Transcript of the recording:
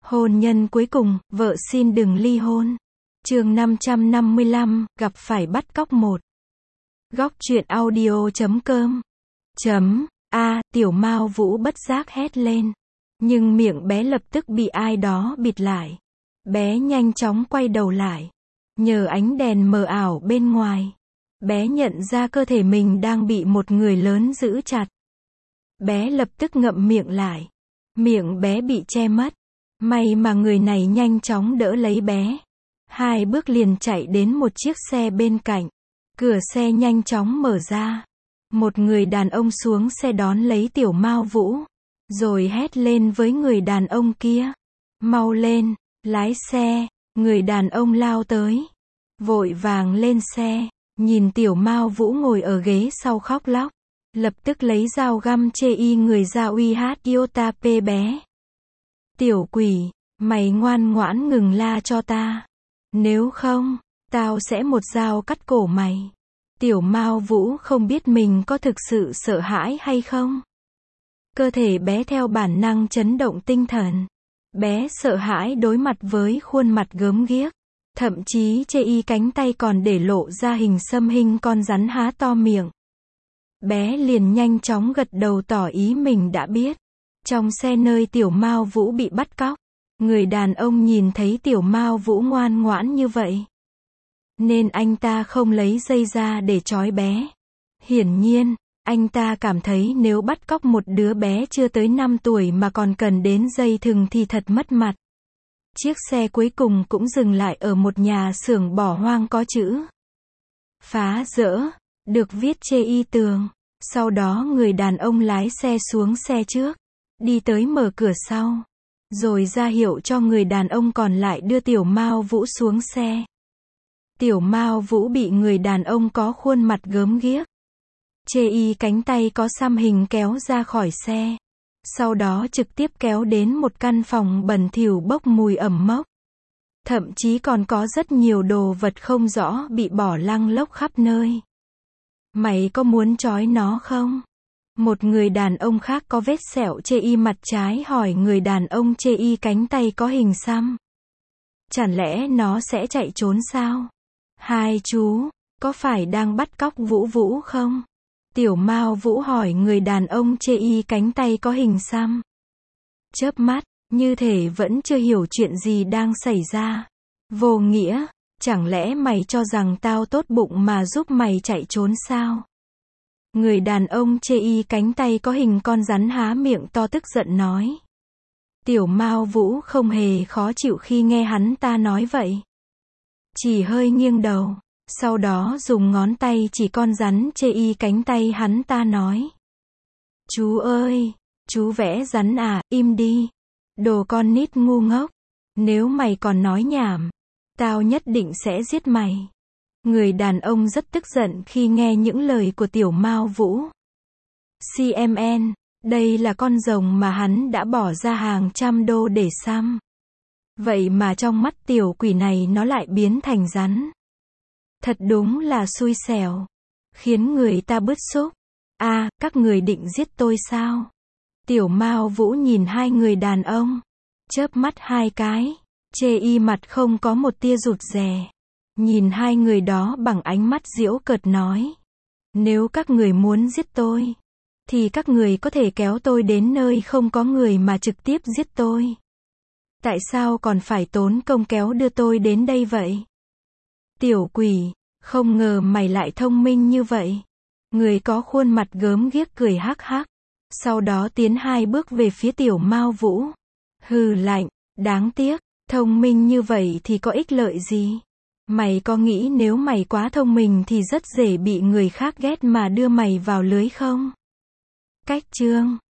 Hôn nhân cuối cùng, vợ xin đừng ly hôn. Chương 555, gặp phải bắt cóc 1. Góc truyện audio.com. Tiểu Mao Vũ bất giác hét lên. Nhưng miệng bé lập tức bị ai đó bịt lại. Bé nhanh chóng quay đầu lại. Nhờ ánh đèn mờ ảo bên ngoài, bé nhận ra cơ thể mình đang bị một người lớn giữ chặt. Bé lập tức ngậm miệng lại. Miệng bé bị che mất. May mà người này nhanh chóng đỡ lấy bé. 2 bước liền chạy đến một chiếc xe bên cạnh. Cửa xe nhanh chóng mở ra. Một người đàn ông xuống xe đón lấy Tiểu Mao Vũ. Rồi hét lên với người đàn ông kia. Mau lên, lái xe. Người đàn ông lao tới. Vội vàng lên xe. Nhìn Tiểu Mao Vũ ngồi ở ghế sau khóc lóc. Lập tức lấy dao găm chê y người ra uy hát iota p bé. Tiểu quỷ, mày ngoan ngoãn ngừng la cho ta. Nếu không, tao sẽ một dao cắt cổ mày. Tiểu Mao Vũ không biết mình có thực sự sợ hãi hay không. Cơ thể bé theo bản năng chấn động tinh thần. Bé sợ hãi đối mặt với khuôn mặt gớm ghiếc. Thậm chí chê y cánh tay còn để lộ ra hình xăm hình con rắn há to miệng. Bé liền nhanh chóng gật đầu tỏ ý mình đã biết. Trong xe nơi Tiểu Mao Vũ bị bắt cóc, người đàn ông nhìn thấy Tiểu Mao Vũ ngoan ngoãn như vậy, nên anh ta không lấy dây ra để trói bé. Hiển nhiên, anh ta cảm thấy nếu bắt cóc một đứa bé chưa tới 5 tuổi mà còn cần đến dây thừng thì thật mất mặt. Chiếc xe cuối cùng cũng dừng lại ở một nhà xưởng bỏ hoang có chữ phá rỡ, được viết chê y tường. Sau đó người đàn ông lái xe xuống xe trước, đi tới mở cửa sau, rồi ra hiệu cho người đàn ông còn lại đưa Tiểu Mao Vũ xuống xe. Tiểu Mao Vũ bị người đàn ông có khuôn mặt gớm ghiếc, chê y cánh tay có xăm hình kéo ra khỏi xe. Sau đó trực tiếp kéo đến một căn phòng bẩn thỉu bốc mùi ẩm mốc. Thậm chí còn có rất nhiều đồ vật không rõ bị bỏ lăng lốc khắp nơi. Mày có muốn trói nó không? Một người đàn ông khác có vết sẹo chê y mặt trái hỏi người đàn ông chê y cánh tay có hình xăm. Chẳng lẽ nó sẽ chạy trốn sao? Hai chú, có phải đang bắt cóc Vũ Vũ không? Tiểu Mao Vũ hỏi người đàn ông chê y cánh tay có hình xăm. Chớp mắt, như thể vẫn chưa hiểu chuyện gì đang xảy ra. Vô nghĩa, chẳng lẽ mày cho rằng tao tốt bụng mà giúp mày chạy trốn sao? Người đàn ông chê y cánh tay có hình con rắn há miệng to tức giận nói. Tiểu Mao Vũ không hề khó chịu khi nghe hắn ta nói vậy. Chỉ hơi nghiêng đầu. Sau đó dùng ngón tay chỉ con rắn chê y cánh tay hắn ta nói. Chú ơi, chú vẽ rắn à, im đi. Đồ con nít ngu ngốc. Nếu mày còn nói nhảm, tao nhất định sẽ giết mày. Người đàn ông rất tức giận khi nghe những lời của Tiểu Mao Vũ. CMN, đây là con rồng mà hắn đã bỏ ra hàng trăm đô để xăm. Vậy mà trong mắt tiểu quỷ này nó lại biến thành rắn. Thật đúng là xui xẻo. Khiến người ta bứt xúc. Các người định giết tôi sao? Tiểu Mao Vũ nhìn hai người đàn ông. Chớp mắt 2 cái. Chê y mặt không có một tia rụt rè. Nhìn hai người đó bằng ánh mắt giễu cợt nói. Nếu các người muốn giết tôi, thì các người có thể kéo tôi đến nơi không có người mà trực tiếp giết tôi. Tại sao còn phải tốn công kéo đưa tôi đến đây vậy? Tiểu quỷ, không ngờ mày lại thông minh như vậy. Người có khuôn mặt gớm ghiếc cười hắc hắc. Sau đó tiến 2 bước về phía Tiểu Mao Vũ. Hừ lạnh, đáng tiếc, thông minh như vậy thì có ích lợi gì? Mày có nghĩ nếu mày quá thông minh thì rất dễ bị người khác ghét mà đưa mày vào lưới không? Cách chương